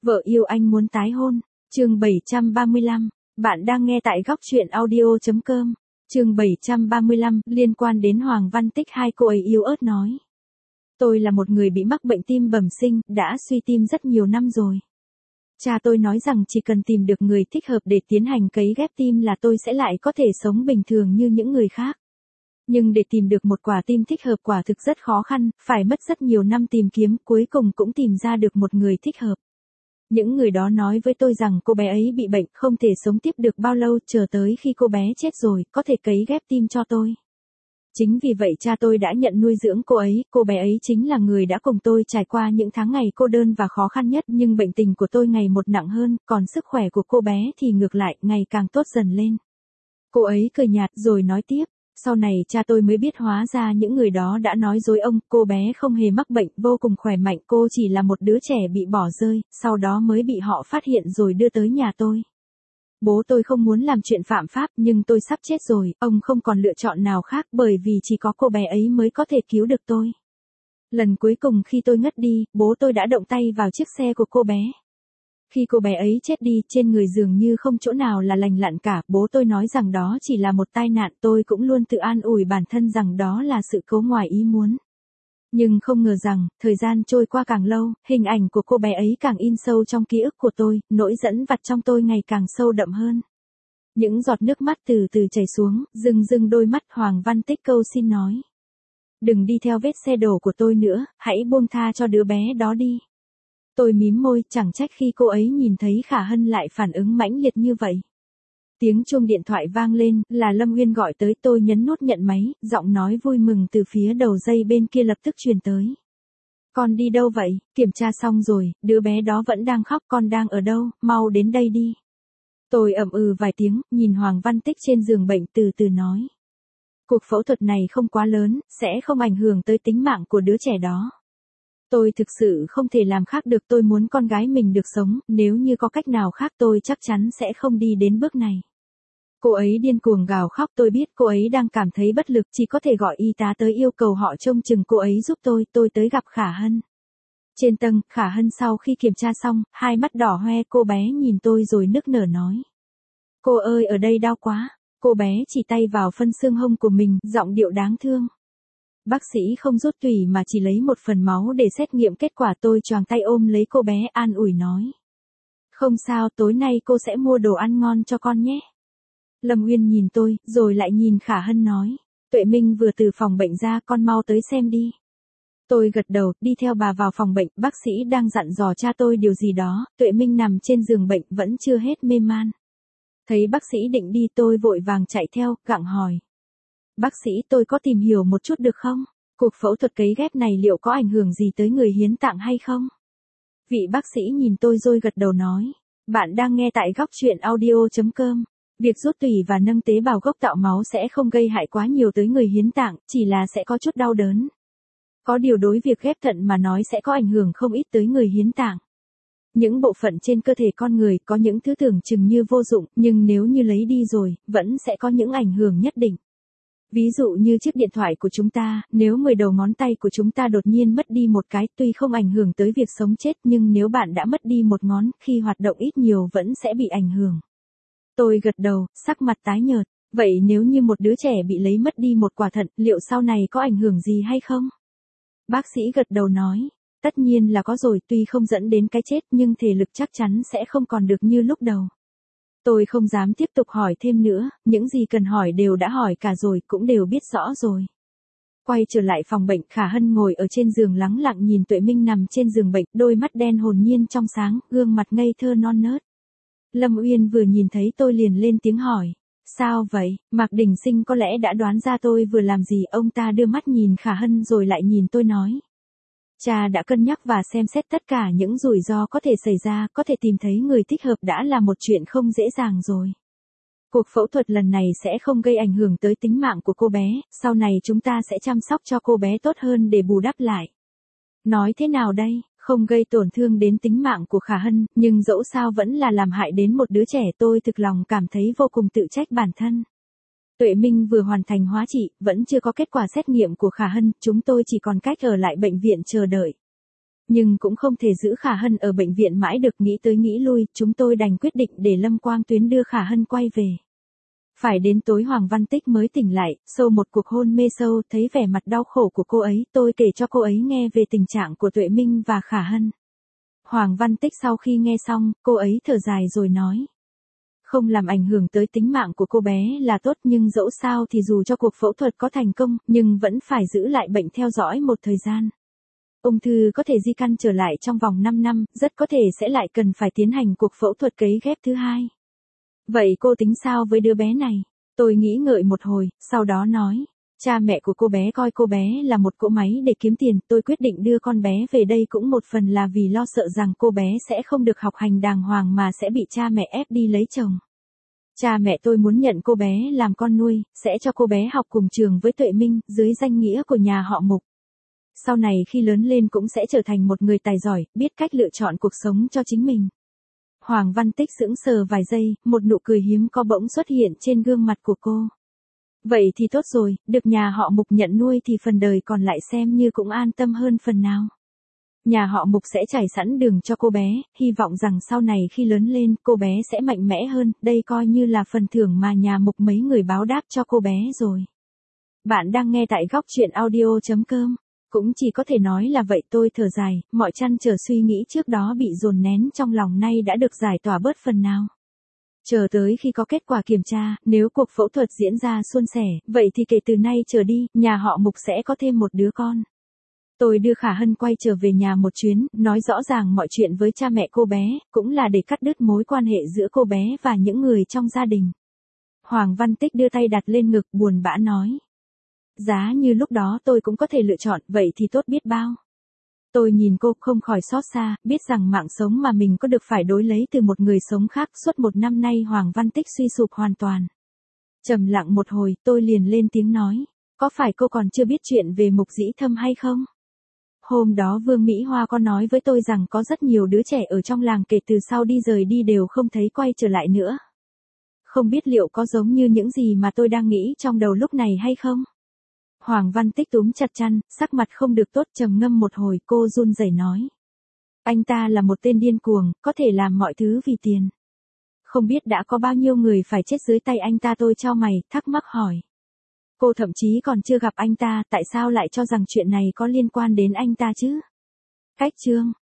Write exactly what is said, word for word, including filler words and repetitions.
Vợ yêu anh muốn tái hôn. Chương bảy trăm ba mươi lăm. Bạn đang nghe tại góc truyện audio chấm com. Chương bảy trăm ba mươi lăm, liên quan đến Hoàng Văn Tích, hai cô ấy yếu ớt nói. Tôi là một người bị mắc bệnh tim bẩm sinh, đã suy tim rất nhiều năm rồi. Cha tôi nói rằng chỉ cần tìm được người thích hợp để tiến hành cấy ghép tim là tôi sẽ lại có thể sống bình thường như những người khác. Nhưng để tìm được một quả tim thích hợp quả thực rất khó khăn, phải mất rất nhiều năm tìm kiếm, cuối cùng cũng tìm ra được một người thích hợp. Những người đó nói với tôi rằng cô bé ấy bị bệnh, không thể sống tiếp được bao lâu, chờ tới khi cô bé chết rồi, có thể cấy ghép tim cho tôi. Chính vì vậy cha tôi đã nhận nuôi dưỡng cô ấy, cô bé ấy chính là người đã cùng tôi trải qua những tháng ngày cô đơn và khó khăn nhất, nhưng bệnh tình của tôi ngày một nặng hơn, còn sức khỏe của cô bé thì ngược lại, ngày càng tốt dần lên. Cô ấy cười nhạt rồi nói tiếp. Sau này cha tôi mới biết hóa ra những người đó đã nói dối ông, cô bé không hề mắc bệnh, vô cùng khỏe mạnh, cô chỉ là một đứa trẻ bị bỏ rơi, sau đó mới bị họ phát hiện rồi đưa tới nhà tôi. Bố tôi không muốn làm chuyện phạm pháp, nhưng tôi sắp chết rồi, ông không còn lựa chọn nào khác bởi vì chỉ có cô bé ấy mới có thể cứu được tôi. Lần cuối cùng khi tôi ngất đi, bố tôi đã động tay vào chiếc xe của cô bé. Khi cô bé ấy chết đi, trên người dường như không chỗ nào là lành lặn cả, bố tôi nói rằng đó chỉ là một tai nạn, tôi cũng luôn tự an ủi bản thân rằng đó là sự cố ngoài ý muốn. Nhưng không ngờ rằng, thời gian trôi qua càng lâu, hình ảnh của cô bé ấy càng in sâu trong ký ức của tôi, nỗi dẫn vặt trong tôi ngày càng sâu đậm hơn. Những giọt nước mắt từ từ chảy xuống, rưng rưng đôi mắt. Hoàng Văn Tích cầu xin nói. Đừng đi theo vết xe đổ của tôi nữa, hãy buông tha cho đứa bé đó đi. Tôi mím môi, chẳng trách khi cô ấy nhìn thấy Khả Hân lại phản ứng mãnh liệt như vậy. Tiếng chuông điện thoại vang lên, là Lâm Uyên gọi tới, tôi nhấn nút nhận máy, giọng nói vui mừng từ phía đầu dây bên kia lập tức truyền tới. Con đi đâu vậy? Kiểm tra xong rồi, đứa bé đó vẫn đang khóc, con đang ở đâu, mau đến đây đi. Tôi ậm ừ vài tiếng, nhìn Hoàng Văn Tích trên giường bệnh từ từ nói. Cuộc phẫu thuật này không quá lớn, sẽ không ảnh hưởng tới tính mạng của đứa trẻ đó. Tôi thực sự không thể làm khác được, tôi muốn con gái mình được sống, nếu như có cách nào khác tôi chắc chắn sẽ không đi đến bước này. Cô ấy điên cuồng gào khóc, tôi biết cô ấy đang cảm thấy bất lực, chỉ có thể gọi y tá tới yêu cầu họ trông chừng cô ấy giúp tôi, tôi tới gặp Khả Hân. Trên tầng, Khả Hân sau khi kiểm tra xong, hai mắt đỏ hoe, cô bé nhìn tôi rồi nức nở nói. Cô ơi, ở đây đau quá. Cô bé chỉ tay vào phân xương hông của mình, giọng điệu đáng thương. Bác sĩ không rút tủy mà chỉ lấy một phần máu để xét nghiệm kết quả. Tôi choàng tay ôm lấy cô bé an ủi nói. Không sao, tối nay cô sẽ mua đồ ăn ngon cho con nhé. Lâm Uyên nhìn tôi, rồi lại nhìn Khả Hân nói. Tuệ Minh vừa từ phòng bệnh ra, con mau tới xem đi. Tôi gật đầu, đi theo bà vào phòng bệnh, bác sĩ đang dặn dò cha tôi điều gì đó, Tuệ Minh nằm trên giường bệnh vẫn chưa hết mê man. Thấy bác sĩ định đi tôi vội vàng chạy theo, gặng hỏi. Bác sĩ, tôi có tìm hiểu một chút được không? Cuộc phẫu thuật cấy ghép này liệu có ảnh hưởng gì tới người hiến tạng hay không? Vị bác sĩ nhìn tôi rồi gật đầu nói. Bạn đang nghe tại góc truyện audio chấm com. Việc rút tủy và nâng tế bào gốc tạo máu sẽ không gây hại quá nhiều tới người hiến tạng, chỉ là sẽ có chút đau đớn. Có điều đối việc ghép thận mà nói sẽ có ảnh hưởng không ít tới người hiến tạng. Những bộ phận trên cơ thể con người có những thứ tưởng chừng như vô dụng, nhưng nếu như lấy đi rồi, vẫn sẽ có những ảnh hưởng nhất định. Ví dụ như chiếc điện thoại của chúng ta, nếu mười đầu ngón tay của chúng ta đột nhiên mất đi một cái, tuy không ảnh hưởng tới việc sống chết, nhưng nếu bạn đã mất đi một ngón, khi hoạt động ít nhiều vẫn sẽ bị ảnh hưởng. Tôi gật đầu, sắc mặt tái nhợt. Vậy nếu như một đứa trẻ bị lấy mất đi một quả thận, liệu sau này có ảnh hưởng gì hay không? Bác sĩ gật đầu nói. Tất nhiên là có rồi, tuy không dẫn đến cái chết nhưng thể lực chắc chắn sẽ không còn được như lúc đầu. Tôi không dám tiếp tục hỏi thêm nữa, những gì cần hỏi đều đã hỏi cả rồi, cũng đều biết rõ rồi. Quay trở lại phòng bệnh, Khả Hân ngồi ở trên giường lắng lặng nhìn Tuệ Minh nằm trên giường bệnh, đôi mắt đen hồn nhiên trong sáng, gương mặt ngây thơ non nớt. Lâm Uyên vừa nhìn thấy tôi liền lên tiếng hỏi. Sao vậy? Mạc Đình Sinh có lẽ đã đoán ra tôi vừa làm gì, ông ta đưa mắt nhìn Khả Hân rồi lại nhìn tôi nói. Cha đã cân nhắc và xem xét tất cả những rủi ro có thể xảy ra, có thể tìm thấy người thích hợp đã là một chuyện không dễ dàng rồi. Cuộc phẫu thuật lần này sẽ không gây ảnh hưởng tới tính mạng của cô bé, sau này chúng ta sẽ chăm sóc cho cô bé tốt hơn để bù đắp lại. Nói thế nào đây, không gây tổn thương đến tính mạng của Khả Hân, nhưng dẫu sao vẫn là làm hại đến một đứa trẻ, tôi thực lòng cảm thấy vô cùng tự trách bản thân. Tuệ Minh vừa hoàn thành hóa trị, vẫn chưa có kết quả xét nghiệm của Khả Hân, chúng tôi chỉ còn cách ở lại bệnh viện chờ đợi. Nhưng cũng không thể giữ Khả Hân ở bệnh viện mãi được, nghĩ tới nghĩ lui, chúng tôi đành quyết định để Lâm Quang Tuyến đưa Khả Hân quay về. Phải đến tối Hoàng Văn Tích mới tỉnh lại, sau một cuộc hôn mê sâu, thấy vẻ mặt đau khổ của cô ấy, tôi kể cho cô ấy nghe về tình trạng của Tuệ Minh và Khả Hân. Hoàng Văn Tích sau khi nghe xong, cô ấy thở dài rồi nói. Không làm ảnh hưởng tới tính mạng của cô bé là tốt, nhưng dẫu sao thì dù cho cuộc phẫu thuật có thành công, nhưng vẫn phải giữ lại bệnh theo dõi một thời gian. Ung thư có thể di căn trở lại trong vòng năm năm, rất có thể sẽ lại cần phải tiến hành cuộc phẫu thuật cấy ghép thứ hai. Vậy cô tính sao với đứa bé này? Tôi nghĩ ngợi một hồi, sau đó nói. Cha mẹ của cô bé coi cô bé là một cỗ máy để kiếm tiền, tôi quyết định đưa con bé về đây cũng một phần là vì lo sợ rằng cô bé sẽ không được học hành đàng hoàng mà sẽ bị cha mẹ ép đi lấy chồng. Cha mẹ tôi muốn nhận cô bé làm con nuôi, sẽ cho cô bé học cùng trường với Tuệ Minh, dưới danh nghĩa của nhà họ Mục. Sau này khi lớn lên cũng sẽ trở thành một người tài giỏi, biết cách lựa chọn cuộc sống cho chính mình. Hoàng Văn Tích sững sờ vài giây, một nụ cười hiếm có bỗng xuất hiện trên gương mặt của cô. Vậy thì tốt rồi, được nhà họ Mục nhận nuôi thì phần đời còn lại xem như cũng an tâm hơn phần nào. Nhà họ Mục sẽ trải sẵn đường cho cô bé, hy vọng rằng sau này khi lớn lên cô bé sẽ mạnh mẽ hơn, đây coi như là phần thưởng mà nhà Mục mấy người báo đáp cho cô bé rồi. Bạn đang nghe tại góc truyện audio chấm com. Cũng chỉ có thể nói là vậy, tôi thở dài, mọi trăn trở suy nghĩ trước đó bị dồn nén trong lòng nay đã được giải tỏa bớt phần nào. Chờ tới khi có kết quả kiểm tra, nếu cuộc phẫu thuật diễn ra suôn sẻ, vậy thì kể từ nay trở đi, nhà họ Mục sẽ có thêm một đứa con. Tôi đưa Khả Hân quay trở về nhà một chuyến, nói rõ ràng mọi chuyện với cha mẹ cô bé, cũng là để cắt đứt mối quan hệ giữa cô bé và những người trong gia đình. Hoàng Văn Tích đưa tay đặt lên ngực, buồn bã nói. Giá như lúc đó tôi cũng có thể lựa chọn, vậy thì tốt biết bao. Tôi nhìn cô không khỏi xót xa, biết rằng mạng sống mà mình có được phải đối lấy từ một người sống khác. Suốt một năm nay Hoàng Văn Tích suy sụp hoàn toàn. Trầm lặng một hồi, tôi liền lên tiếng nói. Có phải cô còn chưa biết chuyện về Mục Dĩ Thâm hay không? Hôm đó Vương Mỹ Hoa có nói với tôi rằng có rất nhiều đứa trẻ ở trong làng kể từ sau đi rời đi đều không thấy quay trở lại nữa. Không biết liệu có giống như những gì mà tôi đang nghĩ trong đầu lúc này hay không? Hoàng Văn Tích túm chặt chăn, sắc mặt không được tốt, trầm ngâm một hồi, cô run rẩy nói. Anh ta là một tên điên cuồng, có thể làm mọi thứ vì tiền. Không biết đã có bao nhiêu người phải chết dưới tay anh ta. Tôi chau mày, thắc mắc hỏi. Cô thậm chí còn chưa gặp anh ta, tại sao lại cho rằng chuyện này có liên quan đến anh ta chứ? Cách chương.